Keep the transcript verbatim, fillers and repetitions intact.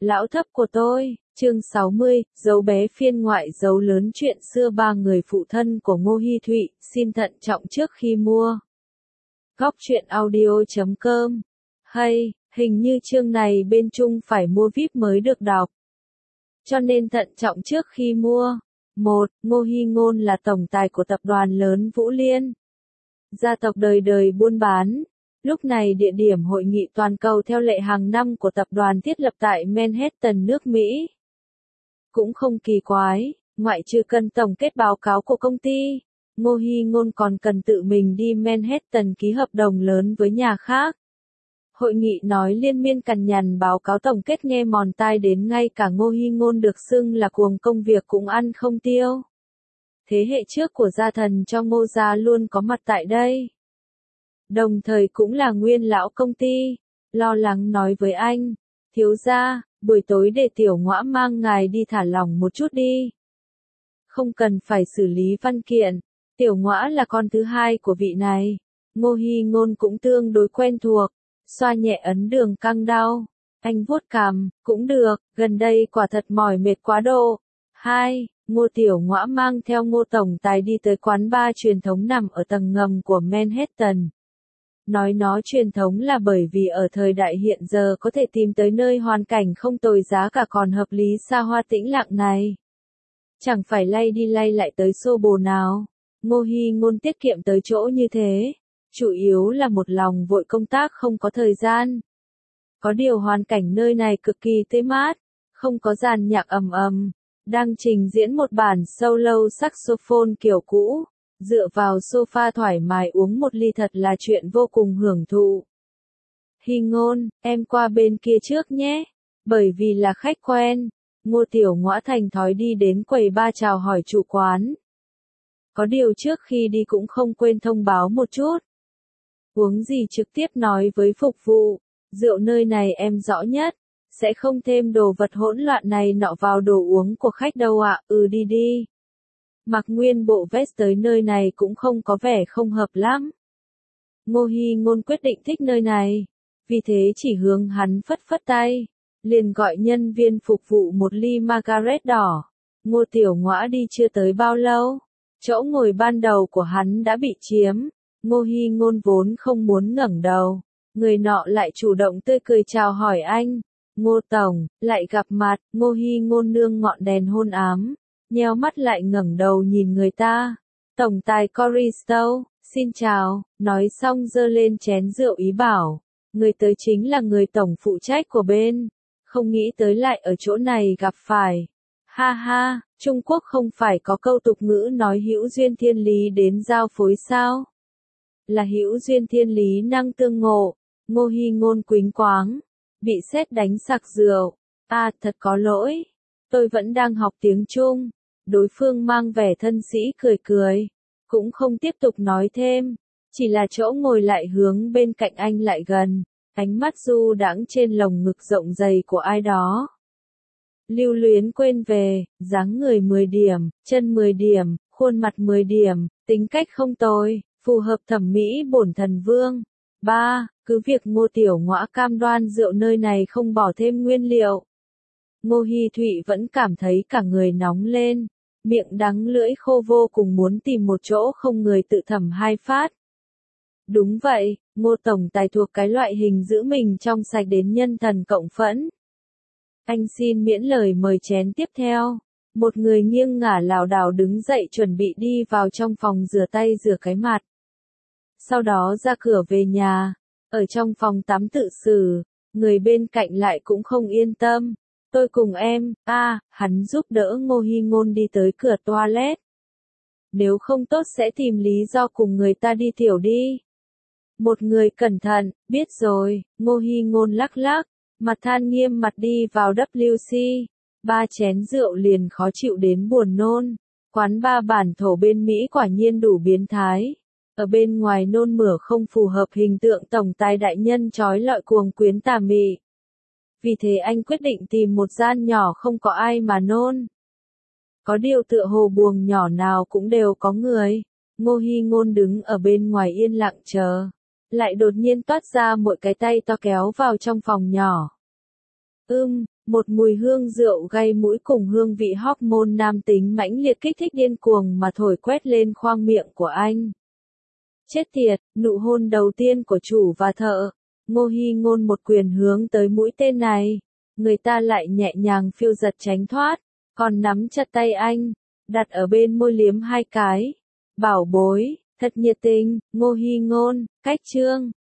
Lão thấp của tôi, chương sáu mươi, dấu bé phiên ngoại dấu lớn chuyện xưa ba người phụ thân của Ngô Hi Thụy, xin thận trọng trước khi mua. Góc truyện audio chấm com. Hay, hình như chương này bên Trung phải mua vi ai pi mới được đọc. Cho nên thận trọng trước khi mua. một. Ngô Hi Ngôn là tổng tài của tập đoàn lớn Vũ Liên. Gia tộc đời đời buôn bán. Lúc này địa điểm hội nghị toàn cầu theo lệ hàng năm của tập đoàn thiết lập tại Manhattan, nước Mỹ. Cũng không kỳ quái, ngoại trừ cần tổng kết báo cáo của công ty, Ngô Hi Ngôn còn cần tự mình đi Manhattan ký hợp đồng lớn với nhà khác. Hội nghị nói liên miên cằn nhằn báo cáo tổng kết nghe mòn tai đến ngay cả Ngô Hi Ngôn được xưng là cuồng công việc cũng ăn không tiêu. Thế hệ trước của gia thần cho Ngô gia luôn có mặt tại đây. Đồng thời cũng là nguyên lão công ty, lo lắng nói với anh, thiếu gia, buổi tối để tiểu ngõa mang ngài đi thả lỏng một chút đi. Không cần phải xử lý văn kiện, tiểu ngõa là con thứ hai của vị này. Ngô Hi Ngôn cũng tương đối quen thuộc, xoa nhẹ ấn đường căng đau. Anh vuốt cằm, cũng được, gần đây quả thật mỏi mệt quá độ. hai. Ngô Tiểu Ngõa mang theo Ngô Tổng Tài đi tới quán bar truyền thống nằm ở tầng ngầm của Manhattan. Nói nó truyền thống là bởi vì ở thời đại hiện giờ có thể tìm tới nơi hoàn cảnh không tồi giá cả còn hợp lý xa hoa tĩnh lặng này. Chẳng phải lay đi lay lại tới xô bồ nào. Ngô Hi Ngôn tiết kiệm tới chỗ như thế. Chủ yếu là một lòng vội công tác không có thời gian. Có điều hoàn cảnh nơi này cực kỳ tươi mát, không có dàn nhạc ầm ầm, đang trình diễn một bản solo saxophone kiểu cũ. Dựa vào sofa thoải mái uống một ly thật là chuyện vô cùng hưởng thụ. Hi Ngôn, em qua bên kia trước nhé. Bởi vì là khách quen, Ngô Tiểu Ngõa thành thói đi đến quầy ba chào hỏi chủ quán. Có điều trước khi đi cũng không quên thông báo một chút. Uống gì trực tiếp nói với phục vụ, rượu nơi này em rõ nhất, sẽ không thêm đồ vật hỗn loạn này nọ vào đồ uống của khách đâu ạ, ừ đi đi. Mặc nguyên bộ vest tới nơi này cũng không có vẻ không hợp lắm. Ngô Hi Ngôn quyết định thích nơi này, vì thế chỉ hướng hắn phất phất tay, liền gọi nhân viên phục vụ một ly Margaret đỏ. Ngô Tiểu Ngõa đi chưa tới bao lâu, chỗ ngồi ban đầu của hắn đã bị chiếm. Ngô Hi Ngôn vốn không muốn ngẩng đầu, người nọ lại chủ động tươi cười chào hỏi anh. Ngô Tổng, lại gặp mặt. Ngô Hi Ngôn nương ngọn đèn hôn ám, nheo mắt lại ngẩng đầu nhìn người ta. Tổng tài Cory Stowe, xin chào, nói xong giơ lên chén rượu ý bảo, người tới chính là người tổng phụ trách của bên, không nghĩ tới lại ở chỗ này gặp phải. Ha ha, Trung Quốc không phải có câu tục ngữ nói hữu duyên thiên lý đến giao phối sao? Là hữu duyên thiên lý năng tương ngộ. Ngô Hi Ngôn quýnh quáng, bị sét đánh sặc rượu. À, thật có lỗi, tôi vẫn đang học tiếng Trung. Đối phương mang vẻ thân sĩ cười cười, cũng không tiếp tục nói thêm, chỉ là chỗ ngồi lại hướng bên cạnh anh lại gần, ánh mắt du đãng trên lồng ngực rộng dày của ai đó. Lưu Luyến quên về, dáng người mười điểm, chân mười điểm, khuôn mặt mười điểm, tính cách không tồi, phù hợp thẩm mỹ bổn thần vương. ba. Cứ việc Ngô Tiểu Ngõa cam đoan rượu nơi này không bỏ thêm nguyên liệu, Ngô Hi Thụy vẫn cảm thấy cả người nóng lên, miệng đắng lưỡi khô vô cùng muốn tìm một chỗ không người tự thẩm hai phát. Đúng vậy, Ngô Tổng Tài thuộc cái loại hình giữ mình trong sạch đến nhân thần cộng phẫn. Anh xin miễn lời mời chén tiếp theo. Một người nghiêng ngả lảo đảo đứng dậy chuẩn bị đi vào trong phòng rửa tay rửa cái mặt. Sau đó ra cửa về nhà, ở trong phòng tắm tự xử, người bên cạnh lại cũng không yên tâm. Tôi cùng em, a, à, hắn giúp đỡ Ngô Hi Ngôn đi tới cửa toilet. Nếu không tốt sẽ tìm lý do cùng người ta đi tiểu đi. Một người cẩn thận, biết rồi. Ngô Hi Ngôn lắc lắc, mặt than nghiêm mặt đi vào vê kép xê. Ba chén rượu liền khó chịu đến buồn nôn. Quán bar bản thổ bên Mỹ quả nhiên đủ biến thái. Ở bên ngoài nôn mửa không phù hợp hình tượng tổng tài đại nhân trói lọi cuồng quyến tà mị. Vì thế anh quyết định tìm một gian nhỏ không có ai mà nôn. Có điều tựa hồ buồng nhỏ nào cũng đều có người. Ngô Hi Ngôn đứng ở bên ngoài yên lặng chờ. Lại đột nhiên toát ra một cái tay to kéo vào trong phòng nhỏ. Ưm, Một mùi hương rượu gây mũi cùng hương vị hormone nam tính mãnh liệt kích thích điên cuồng mà thổi quét lên khoang miệng của anh. Chết tiệt, nụ hôn đầu tiên của chủ và thợ. Ngô Hi Ngôn một quyền hướng tới mũi tên này. Người ta lại nhẹ nhàng phiêu giật tránh thoát, còn nắm chặt tay anh, đặt ở bên môi liếm hai cái. Bảo bối, thật nhiệt tình, Ngô Hi Ngôn, cách chương.